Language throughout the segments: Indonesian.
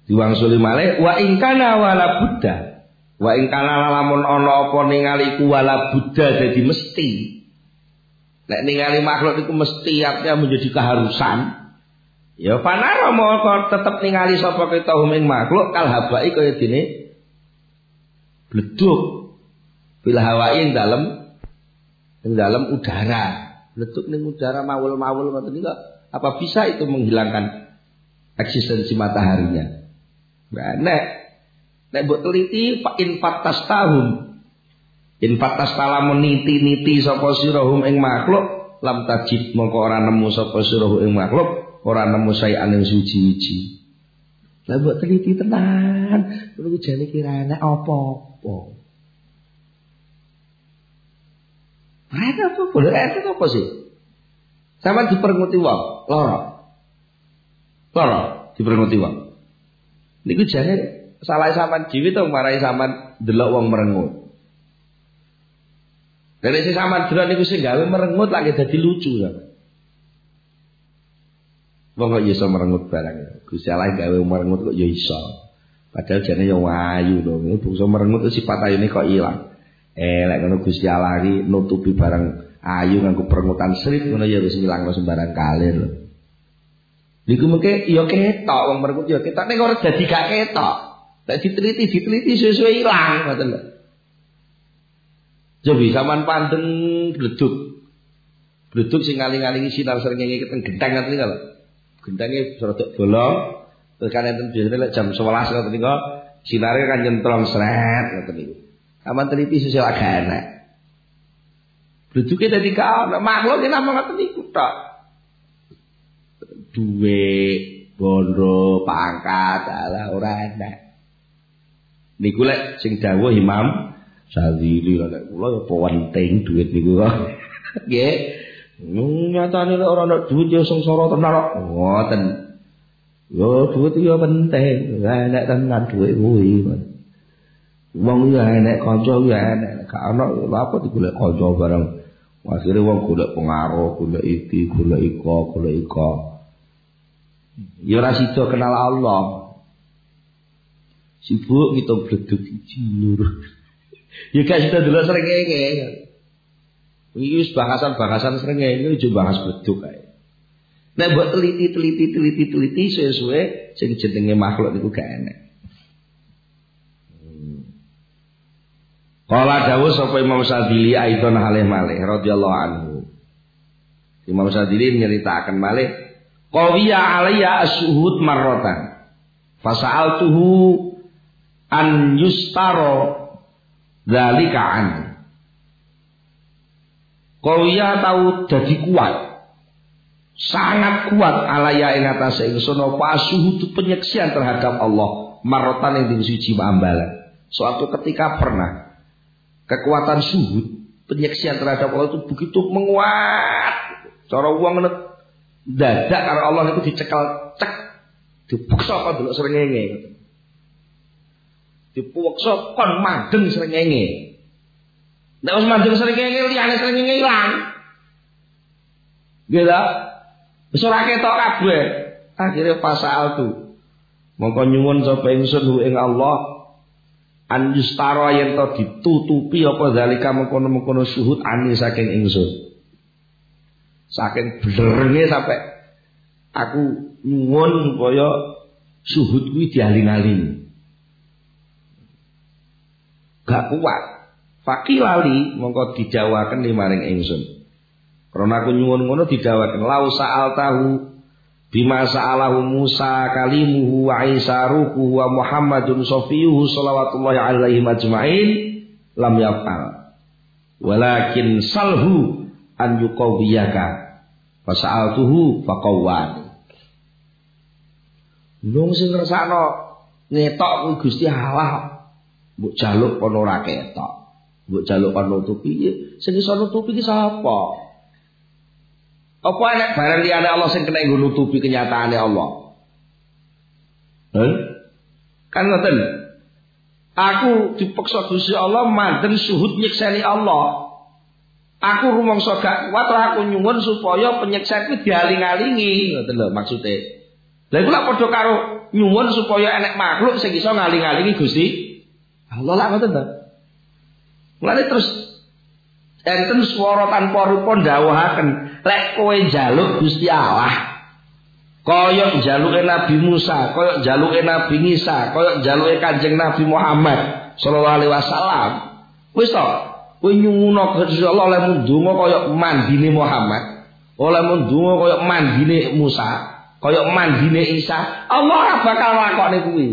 Diwangsuli malih wa in kana wala budda. Wa in kana lamun ana apa ningali ku wala budda dadi mesti. Nek ningali makhluk iku mesti artinya menjadi keharusan. Ya panara moko tetep ningali sapa kita huming makhluk kal habai kaya dene bleduk bil hawai ing dalem udara. Bleduk ning udara mawul-mawul ngoten niku apa bisa itu menghilangkan eksistensi mataharinya? Nah, nek mbok teliti infatas talamun niti sapa sirahum ing makhluk lam tajid mongko ora nemu sapa sirahum ing makhluk ora nemu sayan ing suci-suci. Lah mbok teliti tenan niku jane kirane apa-apa. Ada apa sih? Sama dipermuti wong, lara dipermuti wong. Niku jane salah sampean dhewe to marai sampean delok wong merengut. Dari si sampean delok niku sing gawe merengut lagi dadi lucu sampean. Wong kok iso merengut barang. Gusti Allah gawe merengut kok ya iso. Padahal jane ya wayu to. Bungsu merengut itu sifat ayune kok ilang. Lek ngono Gusti Allah iki nutupi barang ayu nganggo perengutan srit ngono ya wis ngilangno sembarang kali lho. Niku mengke ya ketok wong merengut ya ketok ning ora dadi gak ketok. Nek diteliti suwe-suwe ilang ngoten lho. Jobi sampean pandeng bleduk. Bleduk sing ngaling-alingi sinar srengenge keteng genteng ngoten niku lho. Gentenge rodok bolong terus kan enten biasane lek jam 11 ngoten niku sinare kan nyentrong sret ngoten niku. Aman teliti sosial agak enak. Bleduknya dadi gak ana makhluk namung ngoten niku tok. Duwe bondo pangkat ala ora enak. Niku lek sing dawuh Imam Syadzili lek kula ya penting duit niku kok. Nggih. Nyatane nek ora ana duit ya sengsara tenan kok. Ngoten. Yo duit ya penting. Enak tenan duit kuwi. Wong ya enek kanca ya enek. Gak ana apa digolek kanca bareng. Akhire wong golek pengaruh, golek iki, golek iko. Ya ora sida kenal Allah. Sibuk kita bleduk iki lur. Ya gak sida delok srengenge. Iki wis bahasan srengenge iki bahas bleduk kae. Nek mbok teliti suwe-suwe sing jenenge makhluk niku gak enek. Qala dawuh sapa Imam Syadzili aidon halih malih radhiyallahu anhu. Imam Syadzili nyeritaken malih qawiya alayya asyhud marratan fasa'altuhu an yustaro dzalika an. Qawiya tau dadi kuat. Sangat kuat alayya ing atase ingsun apa asyhud penyaksian terhadap Allah marratan ing suci ambalan. Suatu ketika pernah kekuatan syuhud penyaksian terhadap Allah itu begitu menguat. Cara wong dadak karo Allah itu dicekel cek dipaksa apa delok srengenge. Dipaksa kon mandeng srengenge. Nek wis mandeng srengenge liyane srengenge ilang. Nggih ta? Wis ora ketok kabeh. Akhire pasal tu. Mongko nyuwun sapa ingsun ing Allah an yustara yen to ditutupi apa zalika mengkono-mengkono syuhud ani saking ingsun. Saking blerenge sampai aku nyuwun supaya syuhud kuwi dialing-aling. Gak kuat. Fakilali mongko dijawaken maring ingsun. Karena aku nyuwun ngono dijawaken lau sa'al tahu bima sa'alahu Musa kalimuhu wa Isa ruhuhu wa Muhammadun safiyuhu salawatullahi alaihi majma'in lam yaf'al walakin salhu an yuqawiyaka fa sa'altuhu faqawwani. Wong sing ngrasakno ngetok kuwi Gusti Allah mbok jaluk ana ora ketok mbok jaluk ana nutupi sing iso nutupi iki sapa? Apa enek barang liyane Allah sing kena nggo nutupi kenyataane Allah? Kan ngoten. Aku dipaksa Gusti Allah mandeng syuhud nyekseni Allah. Aku rumangsa gak kuat aku nyuwun supaya penyeksa kuwi dialing-alingi, ngoten lho maksude. Lah iku lak padha karo nyuwun supaya enek makhluk sing iso ngaling-alingi Gusti Allah lak ngoten to. Mulane terus enten swara tanpa rupa ndawuhaken, lek kowe njaluk Gusti Allah kaya njaluke Nabi Musa, kaya njaluke Nabi Isa, kaya njaluke Kanjeng Nabi Muhammad sallallahu alaihi wasallam, wis to kowe nyuwun Gusti Allah oleh ndonga kaya mandine Muhammad, oleh ndonga kaya mandine Musa, kaya mandine Isa, Allah ora bakal lakone kuwi.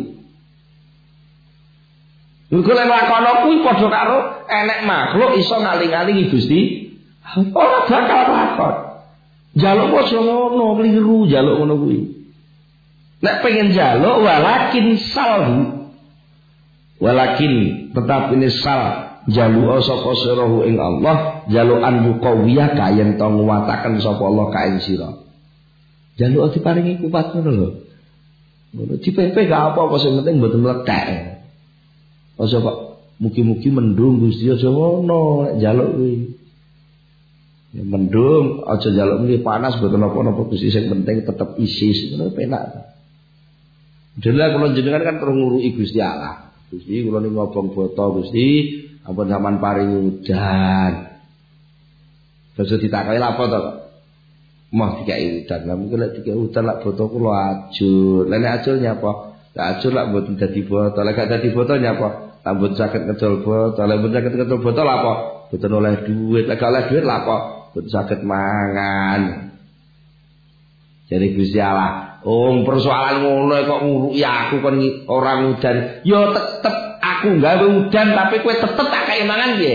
Mergo lek lakono kuwi padha karo enek makhluk iso ngaling-alingi Gusti, ora bakal lakon. Jaluk aja ngono, kliru jaluk ngono kuwi. Nek pengen jaluk walakin salhu. Walakin tetap ini sal jaluk sapa sirahu ing Allah, jalukan muqawiyah kayen to nguwataken sapa Allah ka ing sira. Jaluk diparingi kuwat ngono lho. Ngono dipepe gak apa-apa sing penting mboten mlethek. Aja kok mugi-mugi mendung Gusti aja ngono nek njaluk kuwi. Ya mendung aja njaluk mriki panas mboten napa-napa Gusti sing penting tetep isis ngono penak. Dene kula jenengan kan terus nguruki Gusti Allah. Gusti kula ning ngobong boto Gusti ampun sampean paringi udan. Terus ditakoki lha apa to? Mah dikai udan. Lah mungkin lek dikai udan lak boto kula ajur. Lah nek ajur nyapa? Lah ajur lak mboten dadi boto. Lek gak dadi boto nyapa? Tak mboten saged ngedol boto. Lek mboten saged ngedol boto lha apa? Mboten oleh duit. Lek gak oleh duit lha apa? Mboten saged mangan. Jadi Gusti Allah, persoalan ngono kok nguruki aku kon ora udan. Ya tetep aku gawe udan tapi kowe tetep tak kei mangan piye?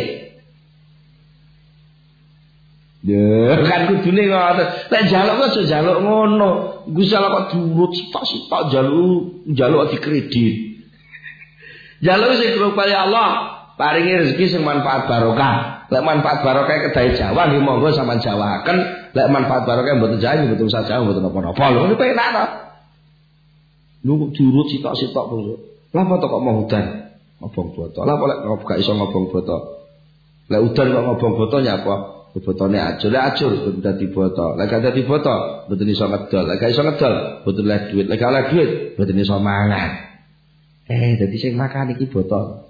Ya kan kudune ngono. Lek njaluk aja njaluk ngono. Gusti Allah kok durut sitok-sitok njaluk dikredit. Njaluk sing rupane Allah paringi rezeki sing manfaat barokah. Lek manfaat barokah kedai Jawa nggih monggo sampean jawaken. Lek manfaat barokah mboten jahe mboten usah jahe mboten apa-apa. Lho niku enak to. Lu durut sitok-sitok bro. Lha apa to kok mau udan? Ngobong boto. Lha apa lek gak iso ngobong boto? Lek udan kok ngobong boto nyapa? Botone ajur. Lek ajur mboten dadi boto. Lek gak dadi boto mboten iso ngedol. Lek gak iso ngedol mboten oleh duit. Lek gak oleh duit mboten iso mangan. Dadi sing makan iki boto.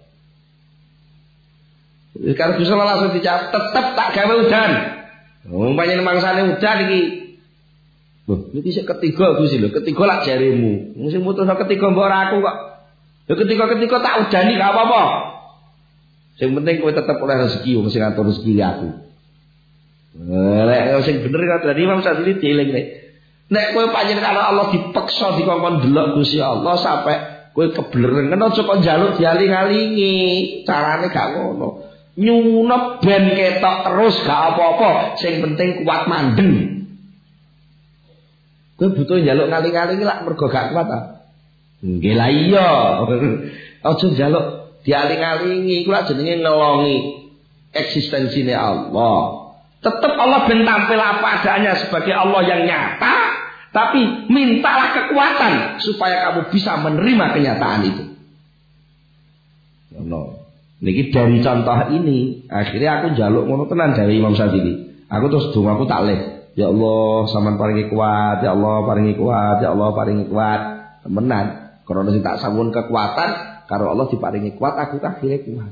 Kalau bisa langsung dijawab tetep tak gawe udan. Umpamane mangsane udan iki. Loh, iki sik ketiga Gusti lho, ketiga lak jaremu. Sing mutusno ketiga mbok ora aku kok. Lho ketiga tak udani gak apa-apa. Sing penting kowe tetep oleh rezeki wong sing ngatur rezeki aku. Lek sing bener kan dari Imam Syafi'i dieling nek. Nek kowe pancen karo Allah dipeksa dikongkon delok Gusti Allah sampai kowe keblerengen aja kok njaluk dialing-alingi. Carane gak ngono. Nyuwun ben ketok terus gak apa-apa, sing penting kuat mandeng. Kowe butuh njaluk ngaling-alingi lak mergo gak kuat ta? Nggih lah iya. Aja njaluk dialing-alingi iku lak jenenge ngelongi eksistensine Allah. Tetep Allah ben tampil apa adanya sebagai Allah yang nyata, tapi mintalah kekuatan supaya kamu bisa menerima kenyataan itu. No. Niki dari contoh ini, akhirnya aku njaluk ngono tenan dari Imam Syafi'i. Aku terus dongaku taklih. Ya Allah, sampean paringi kuat, ya Allah paringi kuat, ya Allah paringi kuat. Temenan, karena sing tak sawun kekuatan, karo Allah diparingi kuat, aku akhirnya kuat.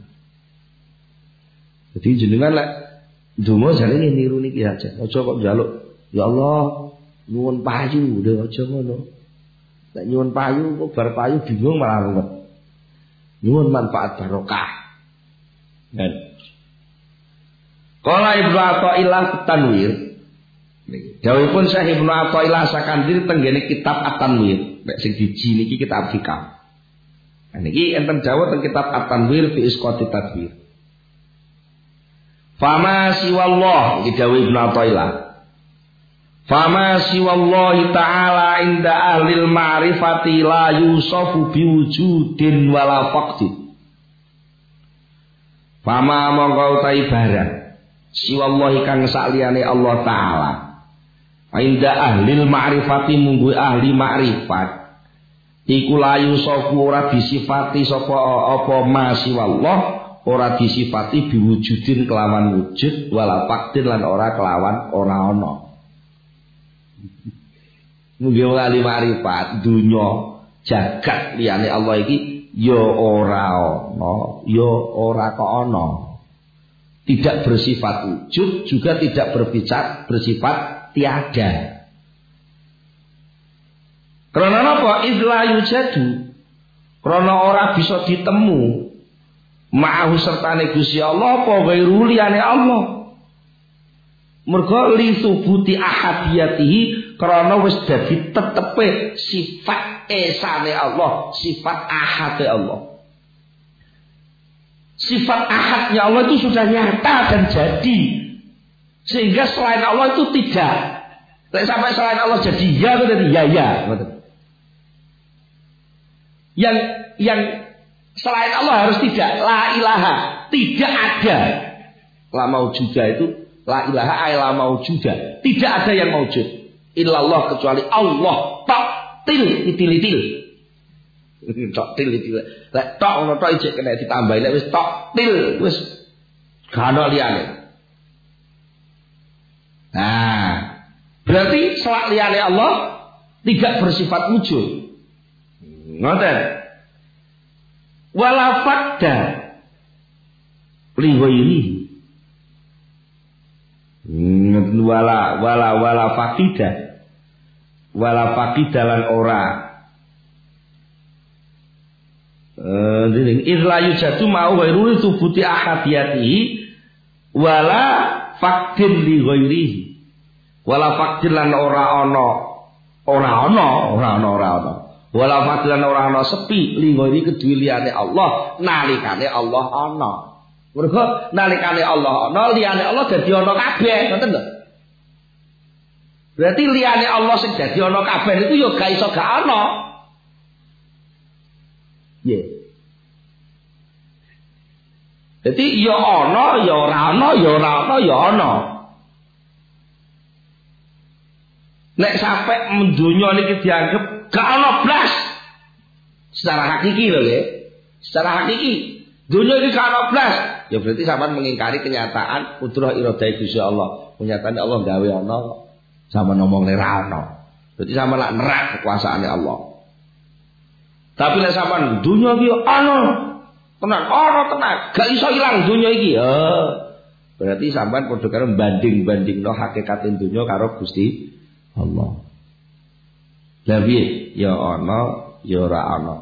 Jadi jenengan lek donga jane niru niki aja. Aja kok njaluk, ya Allah nyuwun payu, udah aja ngono. Nek nyuwun payu kok bar payu bingung malah ruwet. Nyuwun manfaat barokah. Dan Qala Ibnu Athaillah Tanwir. Dawuhipun Syekh Ibnu Athaillah Sakandiri tenggene kitab At-Tanwir. Nek sing diji niki kitab hikam. Nah niki enten dawuh teng kitab At-Tanwir fi Isqati Tadbir. Fama siwallah iki dawuh Ibnu Athaillah. Fama siwallahi ta'ala inda ahlil ma'rifati la yusafu biwujudin wala faqdin. Fama mongko utai barang siwallahi kang sakliyane Allah taala inda ahlil ma'rifati munggu ahli ma'rifat iku layu sapa ora disifati sapa apa ma siwallah ora disifati biwujudin kelawan wujud wala faqdin lan ora kelawan ora ana. Mungkin wali marifat dunya jagat liyane Allah iki ya ora ana, ya ora kok ana. Tidak bersifat wujud, juga tidak bersifat tiada. Karena apa? Idla yujadu. Karena ora bisa ditemu ma'ahu sertane Gusti Allah apa ghairu liyane Allah. Mergo li subuti ahadiyatihi karena wis dadi tetepe sifat esane Allah, sifat ahade Allah. Sifat ahadnya Allah itu sudah nyata dan jadi. Sehingga selain Allah itu tidak. Sampai selain Allah jadi ya atau tidak? Ya. Yang selain Allah harus tidak. La ilaha. Tidak ada. La maujuda itu la ilaha ay la maujuda. Tidak ada yang maujud. Illallah kecuali Allah. Tok til itil. Tok til itil. Lek tok ono tok ijek kena ditambahi lek wis tok til wis gak ono liyane. Nah, berarti selak liyane Allah tidak bersifat wujud. Ngoten. Wala faqda li ghairi. Wala faqida. Wala faqida lan ora. Idla yujadu ma'u ghairu tubuti ahadiyatihi wala faqdin li ghairihi. Wala faqdin lan ora ana. Wala faqdin lan ora ana sepi li ghairi kedue liyane Allah nalikane Allah ana. Mergo nalikane Allah ana liyane Allah dadi ana kabeh, ngoten lho. Berarti liyane Allah sing dadi ana kabeh itu ya gak iso gak ana. Yeah. Jadi ya ana, ya ora ana, ya ora ana, ya ana. Nek sampai mendunya niki dianggap gak ana blas. Secara hakiki lho nggih. Secara hakiki, dunya iki gak ana blas. Ya berarti sampean mengingkari kenyataan kudrah iradah Gusti Allah. Kenyataan Allah gawe ana kok. Sampeyan ngomong ora ana. Berarti sampean lak nerak kekuasaane Allah. Tapi nek sampean dunya iki ana, tenang, gak iso ilang dunya iki. Berarti sampean padha karo banding-bandingno hakikatin dunya karo Gusti Allah. Lah piye? Ya ana, ya ora ana.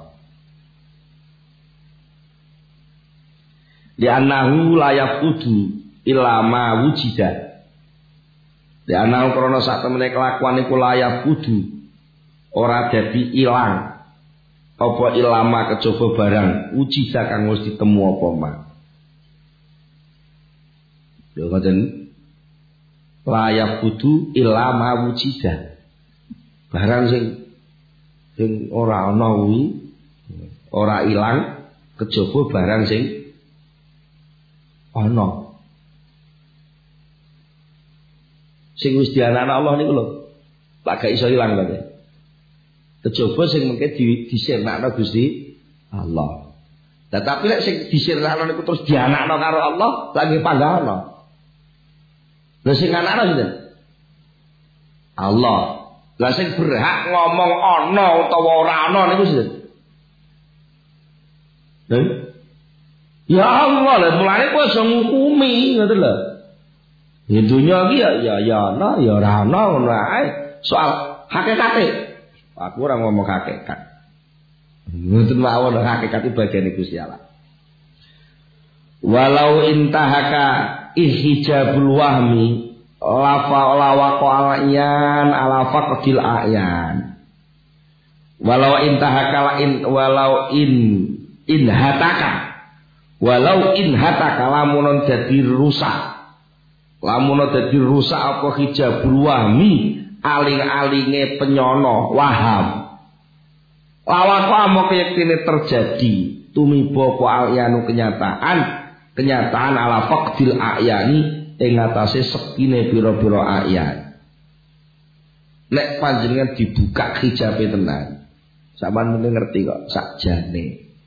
Li annahu la yaqudu illa ma wujida. Li annahu krana sak temene kelakuan iku layak kudu ora dadi ilang. Apa ilama kejaba barang wujida kang wis ditemu apa mah. Yo ngoten. Layak kudu ilama wujida. Barang sing ora ana kuwi ora ilang kejaba barang sing ana. Sing wis dianakna Allah niku lho. Lak gak iso ilang to. Kejaba sing mengke disirnakno Gusti Allah. Tetapi lek sing disirnakno niku terus dianakno karo Allah, lagi panggahno. Lah sing anakno sinten? Allah. Lah sing berhak ngomong ana utawa ora ana niku sinten? Ya Allah, lha mulane kowe aja ngukumi ngoten lho. Ya dunya iki ya ana, ya ora ana ngono ae. Soal hakikate. Aku ora ngomong hakikat. Ngoten mawon hakikat iki bagian Gusti Allah. Walau intahaka ihijabul wahmi lawaqo alayan ala faqdil ayan. Walau in hataka lamun dadi rusak. Lamun dadi rusak apa hijabul wahmi aling-alinge penyono waham. Lawaqo amok yektine terjadi tumiba apa alyanu kenyataan ala faqdil ayani ing atase sekine pira-pira ayat. Nek panjenengan dibuka hijabe tenan, sampean mesti ngerti kok sakjane.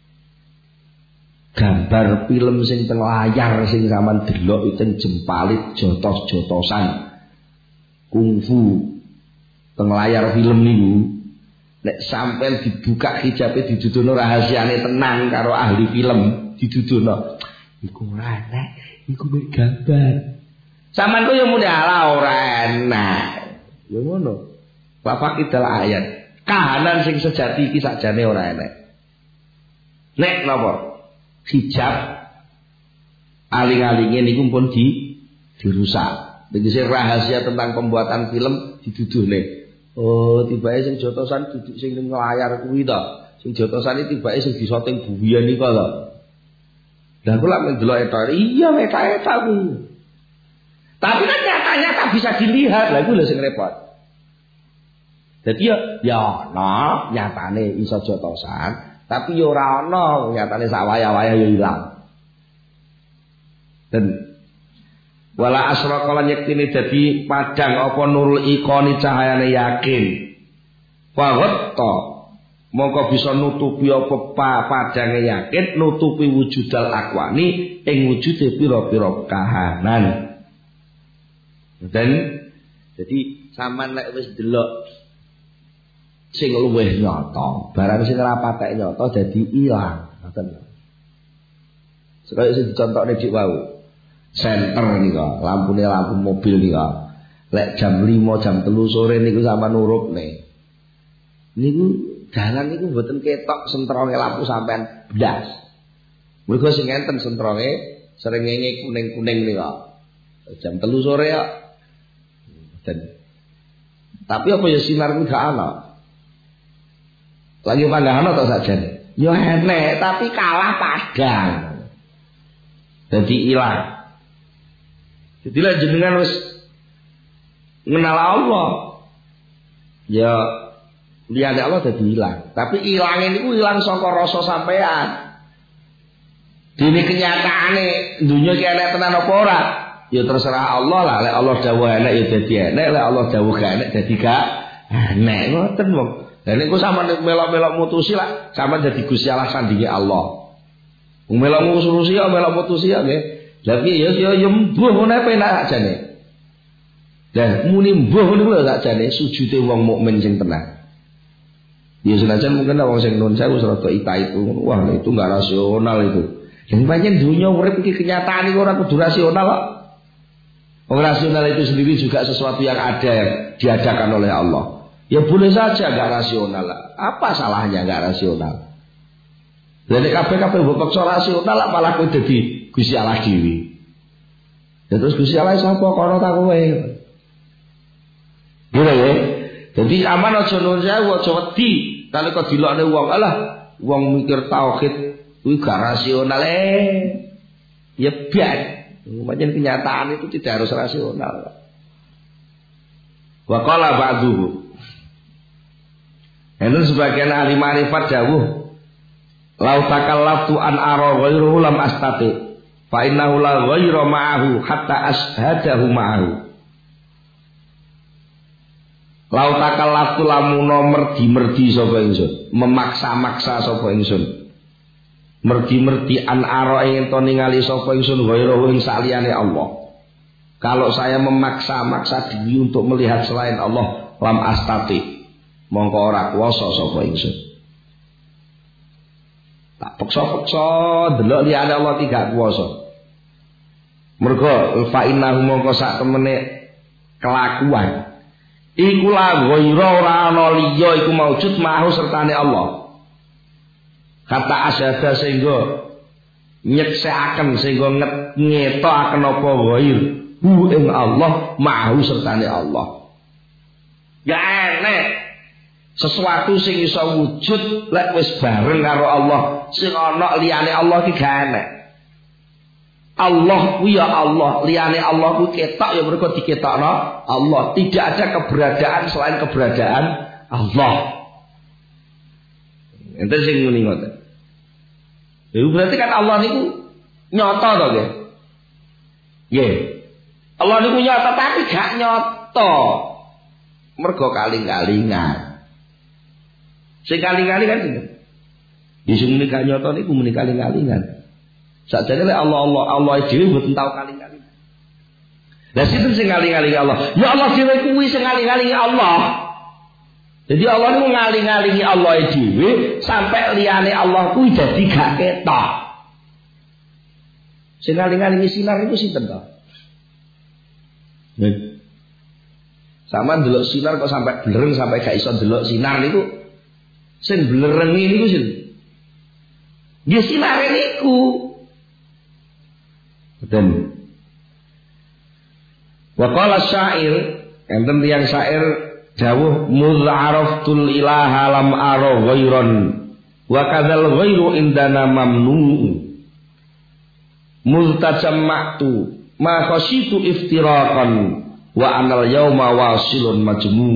Gambar film sing teng layar sing sampean delok itu jempalit jotos-jotosan kungfu teng layar film niku nek sampean dibuka hijabe didudono rahasiane tenang karo ahli film didudono iku ora enak iku mek gambar sampean ku yo muni ala ora enak yo ngono bapak kidal ayat kahanan sing sejati iki sakjane ora enak nek napa hijab aling-alinge niku pun dirusak. Tegese rahasia tentang pembuatan film diduduhne. Oh, tibake sing jotosan duduk sing ning layar kuwi to. Sing jotosan iki tibake sing disoting buwian niku lho. Lah kula mendelok etor, iya eta kuwi. Tapi kan nyata bisa dilihat. Lah iku lho sing repot. Dadi ya ana nyatane iso jotosan, tapi ya ora ana nyatane sak wayah-wayah ya ilang. Dan wala asraqa lan yektine dadi padhang apa nurul ikoni cahayane yakin wa ghatta mongko bisa nutupi apa padhange yakin nutupi wujudal akwani ing wujude pira-pira kahanan. Dan jadi sampean lek wis delok sing luwih nyata barang sing ora patek nyata dadi ilang ngoten. Sekaya sing dicontohne dik wau senter nika, lampune lampu mobil nika. Lek jam 5 jam 3 sore niku sampean nurupne. Niku dalan niku mboten ketok sentronge lampu sampean blas. Mergo sing enten sentronge srengenge kuning-kuning nika. Jam 3 sore ya. Dan tapi apa ya sinar kuwi gak ana. Lagi pandang to sakjane. Ya enek tapi kalah padang. Dadi ilang. Jadi lah jenengan wis mengenal Allah, ya liyane Allah dadi ilang. Tapi ilange niku ilang saka rasa sampean. Dene kenyataane dunya ki enek tenan apa ora? Ya terserah Allah lah. Lek Allah dawuh enek ya dadi enek, lek Allah dawuh gak enek dadi gak enek. Ngoten wong. Lah nek kok sampean melok-melok mutusi lah, sampean dadi Gusti Allah sandinge Allah. Wong melok mutusi ya melok mutusi ya nggih. Tapi ya mbuh ngene penak jane. Lah muni mbuh niku lho sakjane sujude wong mukmin sing tenang. Ya senajan mungkin wong sing nun sewu rada itu. Wah, itu enggak rasional itu. Yang pancen dunya urip iki kenyataan iku ora kudu rasional kok. Wong rasional itu sendiri juga sesuatu yang ada yang diadakan oleh Allah. Ya boleh saja enggak rasional. Apa salahnya enggak rasional? Jadi kabeh-kabeh mbok paksa rasional malah kowe dadi Gusti Allah dhewe. Ya terus Gusti Allah sapa kono ta kowe? Gitu ya. Jadi aman aja nuwun sewu aja wedi nalika dilokne wong. Alah, wong mikir tauhid kuwi gak rasional ya biar. Macam kenyataan itu tidak harus rasional. Wa qala ba'duhu. Itu sebagian ahli marifat dawuh lau takallaftu an ara ghairuhu lam astati. Fa innahu la ghayra ma'ahu hatta ashhadahu ma'ahu. Lau takallaftu lamun merdi-merdi sapa ingsun, memaksa-maksa sapa ingsun. Merdi-merdi an ara ing ento ningali sapa ingsun ghairuhu ing saliyane Allah. Kalau saya memaksa-maksa diri untuk melihat selain Allah, lam astati. Mongko ora kuwasa sapa ingsun. Tak peksa-peksa delok liyane Allah tidak kuwasa. Mergo fa innahu mongko sak temene kelakuan iku la ghaira ora ana liya iku maujud mahu sertane Allah. Kata asyada sehingga nyeksekaken sehingga ngetokaken apa ghair hu ing Allah mahu sertane Allah. Ya enek sesuatu sing iso wujud lek wis bareng karo Allah, sing ana liyane Allah iki gak enek. Allah kuwi ya Allah, liyane Allah kuwi ketok ya mergo diketokno Allah. Tidak ada keberadaan selain keberadaan Allah. Ente sing muni ngoten. Iku berarti kan Allah niku nyata to nggih. Nggih. Allah niku nyata tapi gak nyata. Mergo kaling-kalingan. Sing kaling-kaling kan sinten? Ya sing muni gak nyata niku muni kaling-kalingan. Sakjane lek Allah dhewe mboten tau kaling-kalingan. Lah sinten sing kaling-kalingi Allah? Ya Allah dhewe kuwi sing kaling-kalingi Allah. Jadi Allah niku ngali-ngalingi Allah dhewe sampai liyane Allah kuwi dadi gak ketok. Sing ngali-ngalingi sinar niku sinten to? Sama ndelok sinar kok sampai blereng sampai gak iso ndelok sinar niku. Sing blerengi niku sinten? Nggih sinare niku. Betul. Wa qala syair, enten tiyang syair dawuh mudz araftul ilaha lam ara ghairan wa kadzal ghairu indana mamnu. Multajammatu ma khashitu iftiraqan wa anal yauma wasilun majmu.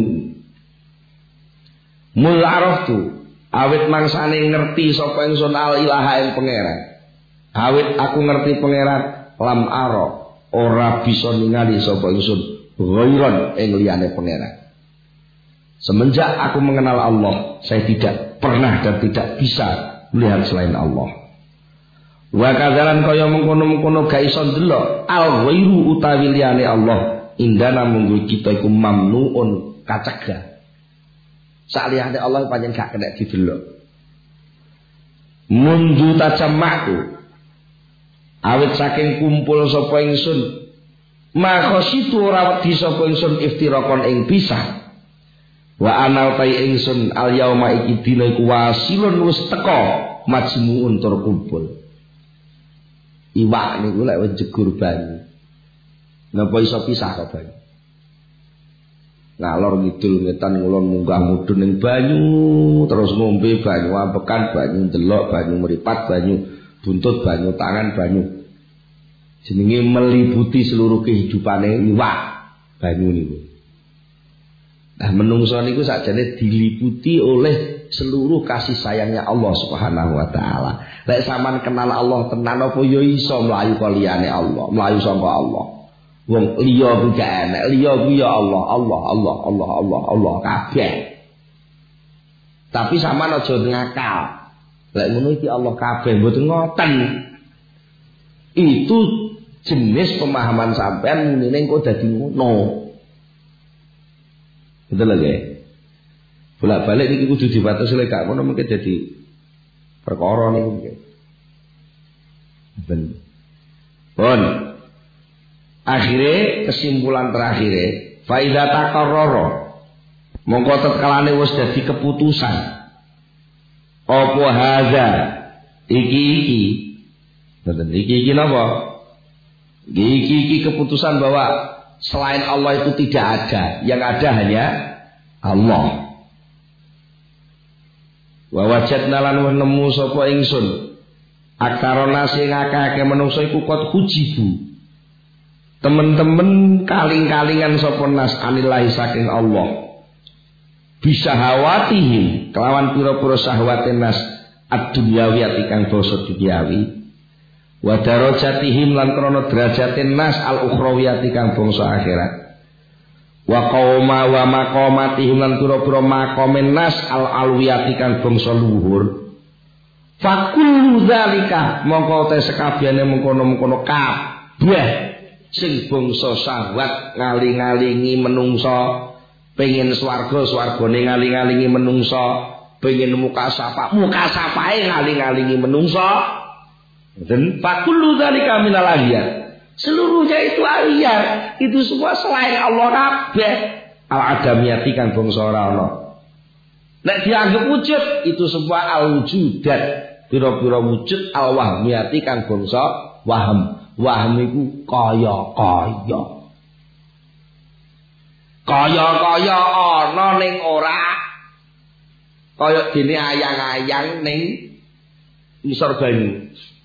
Mul araftu awit mangsane ngerti sapa ingsun al ilaha ing pangeran. Awit aku ngerti pangeran lam ara ora bisa ningali sapa ingsun ghairan ing liyane pangeran. Semenjak aku mengenal Allah, saya tidak pernah dan tidak bisa melihat selain Allah. Wa kadzalan kaya mengkono-mengkono gak iso ndelok al ghairu utawi liyane Allah indana munggu kita iku mamnuun kacegah. Sak liyane Allah pancen gak kena didelok. Mundu tajammatu awit saking kumpul sapa ingsun makhositu ora wedi sapa ingsun iftirakon ing pisah. Wa anal tai ingsun al yauma iki dina iku wasilun wis teka majmuun tur kumpul. Iwak niku lek wis jegur banyu. Napa iso pisah kok banyu? Ngalor ngidul ngetan ngulon munggah mudhun ning banyu, terus ngombe banyu ambekan, banyu ndelok, banyu mripat, banyu buntut, banyu tangan, banyu. Jenenge meliputi seluruh kehidupane iwak banyu niku. Nah, menungso niku sakjane diliputi oleh seluruh kasih sayangnya Allah Subhanahu wa taala. Lek sampean kenal Allah tenan apa ya iso mlayu kok liyane Allah, mlayu saka Allah. Wong liya ku gak enak, liya ku ya Allah, Allah, Allah, Allah, Allah, Allah kabeh. Tapi sampean aja ngakal. Lek ngono iki Allah kabeh mboten ngoten. Itu jenis pemahaman sampean menine kok dadi ngono. Betul lagi. Bolak-balik niki kudu dibatasi lek gak ngono mungkin jadi perkara niku mungkin. Ben. Pun. Akhire kesimpulan terakhir, faida taqarrara. Mongko tetkalane wis dadi keputusan. Apa hadza? Iki. Betul iki napa? Iki keputusan bahwa selain Allah itu tidak ada, yang ada hanya Allah. Wa wajadna lan nemu sapa ingsun aktarona sing akeh manungsa iku kot hujibu. Temen-temen kaling-kalingan sapa nas anillahi saking Allah. Bisa hawatihim kelawan pira-pira syahwate nas ad-dunyawiyati kang basa duniawi. Wa darajatihim lan krana derajate nas al-ukhrawiyati kang bangsa akhirat. Wa qauma wa maqamatihim lan pira-pira maqame nas al-alwiyati kang bangsa luhur. Fa kullu zalika mongko te sekabehane mengkono-mengkono kabeh sing bangsa syahwat ngali-ngalingi menungsa pengen swarga swargane ngali-ngalingi menungsa pengen mukasapae ngali-ngalingi menungsa. Dan fakullu dzalika minal aliyat. Seluruhnya itu aliyat. Itu semua selain Allah kabeh. Al-adamiyati kan bangsa ora ana. Nek dianggap wujud itu semua al-wujudat. Pira-pira wujud al-wahmiyati kan bangsa waham. Waham iku kaya-kaya. Kaya-kaya ana ning ora. Kaya dene ayang-ayang ning isor banyu.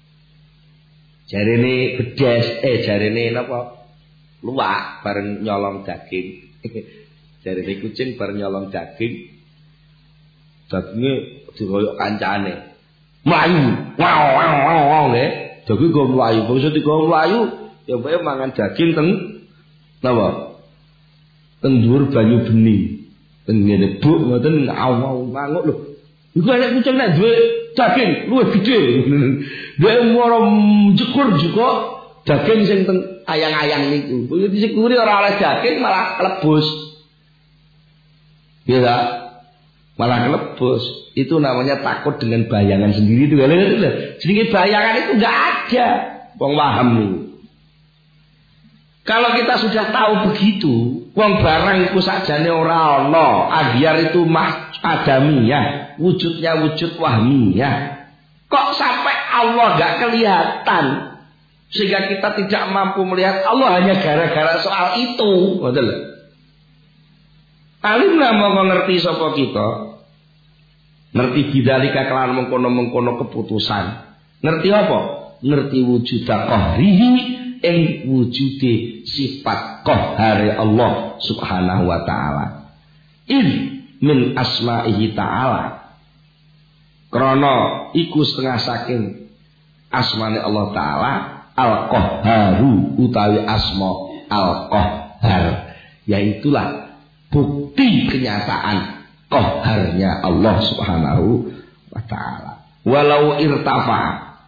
Jarene bedes, jarene napa? Luwak bareng nyolong daging. Jarene kucing bareng nyolong daging. Daginge diroyok kancane. Mlayu, wow nggih. Daging go mlayu, bangsa digo mlayu, ya bae mangan daging teng napa? Teng dhuwur banyu bening. Teng ngene buk ngoten awau manuk lho. Iku nek kucing nek duwe daging luwih gedhe. Dhewe ora jekur juga daging sing teng ayang-ayang niku. Begitu disekuri ora oleh daging malah klebus. Ya ta? malah kelebus. Itu namanya takut dengan bayangan sendiri itu. Jadi bayangan itu enggak ada. Wong paham nih. Kalau kita sudah tahu begitu, wong barang iku sakjane ora ana, agyar itu adamiyah, wujudnya wujud wahmiyah. Kok sampai Allah enggak kelihatan? Sehingga kita tidak mampu melihat Allah hanya gara-gara soal itu. Betul. Alim lah mau ngerti sapa kita. Ngerti bidzalika kelan mengkono-mengkono keputusan. Ngerti apa? Ngerti wujud qahrihi ing wujude sifat qahhare Allah Subhanahu wa taala. Min asma'ihi ta'ala. Krana iku setengah saking asmane Allah taala Al-Qahharu utawi asma Al-Qahhar, yaitulah bukti kenyataan qahharnya Allah Subhanahu wa taala. Walau irtafa,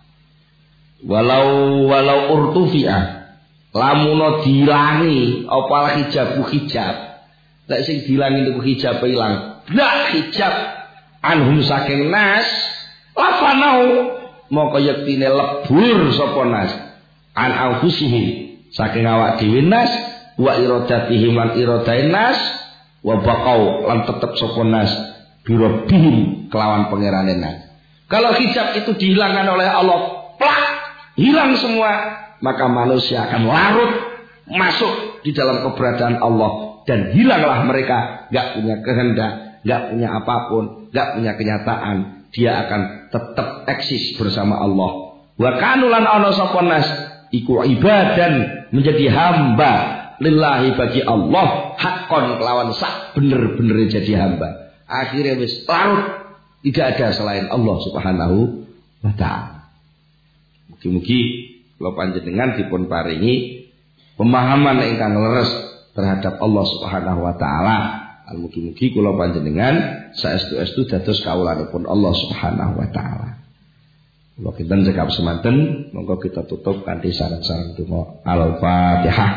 walau urtufi'ah, lamun dilangi apa hijab, lek sing dilangi niku hijab ilang, blah hijab anhum saking nas, lafanau moko yektine lebur sapa nas an anfusihim saking awak dhewe nas wa iradatihim lan iradain nas wa baqau lan tetep sapa nas birobihim kelawan pangerane nas. Kalau hijab itu dihilangkan oleh Allah, plak, hilang semua, maka manusia akan larut masuk di dalam keberadaan Allah dan hilanglah mereka, enggak punya kehendak, enggak punya apapun, enggak punya kenyataan, dia akan tetap eksis bersama Allah. Wa kanulan ana sapa nas iku ibadan menjadi hamba lillahi bagi Allah hakon kelawan sak bener-bener jadi hamba. Akhirnya wis larut, tidak ada selain Allah Subhanahu wa taala. Mugi-mugi kula panjenengan dipun paringi pemahaman ingkang leres terhadap Allah Subhanahu wa taala. Mugi-mugi kula panjenengan saestu-estu dados kawulanipun Allah Subhanahu wa taala. Kula kinten cekap semanten, monggo kita tutup kanthi sareng-sareng donga Al-Fatihah.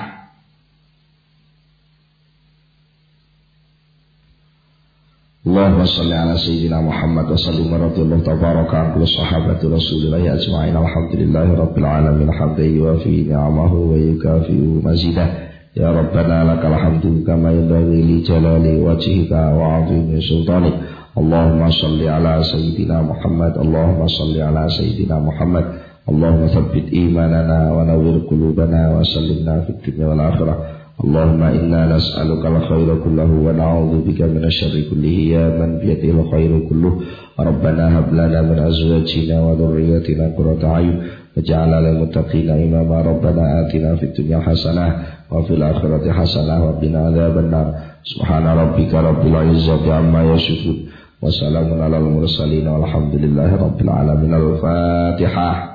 Allahumma shalli ala sayyidina Muhammad wa sallim radhiyallahu tabaraka an sahabati Rasulillah ajma'in. Alhamdulillahi rabbil alamin hamdan yuwafi ni'amahu wa yukafi'u mazidah. Ya Rabbana lakal hamdu kama yanbaghi li jalali wajhika wa 'azimi sultanik. Allahumma shalli ala sayyidina Muhammad. Allahumma shalli ala sayyidina Muhammad. Allahumma thabbit imanana wa nawwir qulubana wa sallimna fid dunya wal akhirah. Allahumma inna nas'aluka al-khayra kullahu wa na'udzu bika minasy-syarri kullihi ya man bi yadihi al-khayru kulluh. Rabbana hab lana min azwajina wa dhurriyyatina qurrata a'yun waj'alna lil muttaqina imama. Rabbana atina fid dunya hasanah wa fil akhirati hasanah wa qina adzabannar. Subhana rabbika rabbil izzati amma yasifun wa salamun alal mursalin walhamdulillahi rabbil alamin. Al-Fatihah.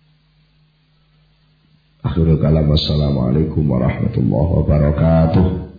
Akhirul kalam. Assalamualaikum warahmatullahi wabarakatuh.